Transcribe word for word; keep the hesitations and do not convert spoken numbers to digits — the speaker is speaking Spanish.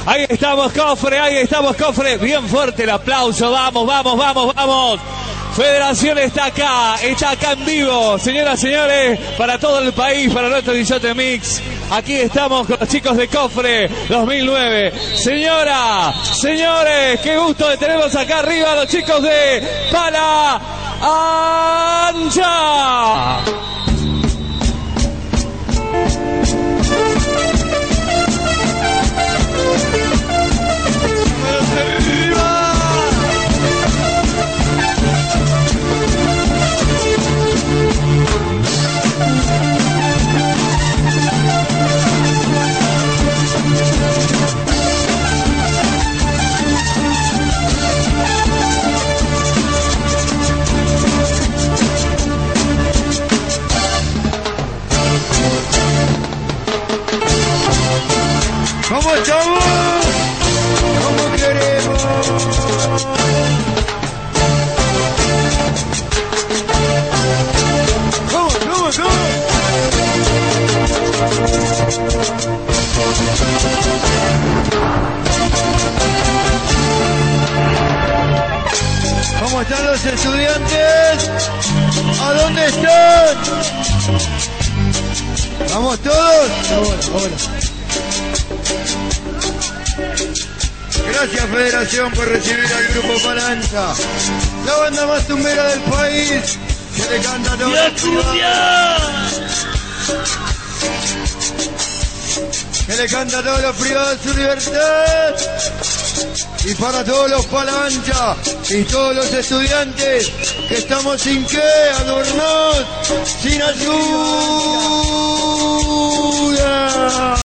Ahí estamos, Cofre, ahí estamos, Cofre. Bien fuerte el aplauso, vamos, vamos, vamos, vamos. Federación está acá, está acá en vivo, señoras y señores, para todo el país, para nuestro D J Mix. Aquí estamos con los chicos de Cofre dos mil nueve. Señora, señores, qué gusto de tenerlos acá arriba, los chicos de Pala Ancha. ¿Cómo estamos? ¿Cómo queremos? ¿Cómo, cómo, cómo? ¿Cómo están los estudiantes? ¿A dónde están? ¿Vamos todos? Hola, hola. Gracias, Federación, por recibir al Grupo Pala Ancha, la banda más tumbera del país, que le canta a todos los privados, que le canta a todos los privados su libertad, y para todos los Pala Ancha y todos los estudiantes que estamos sin qué, adornados, sin ayuda.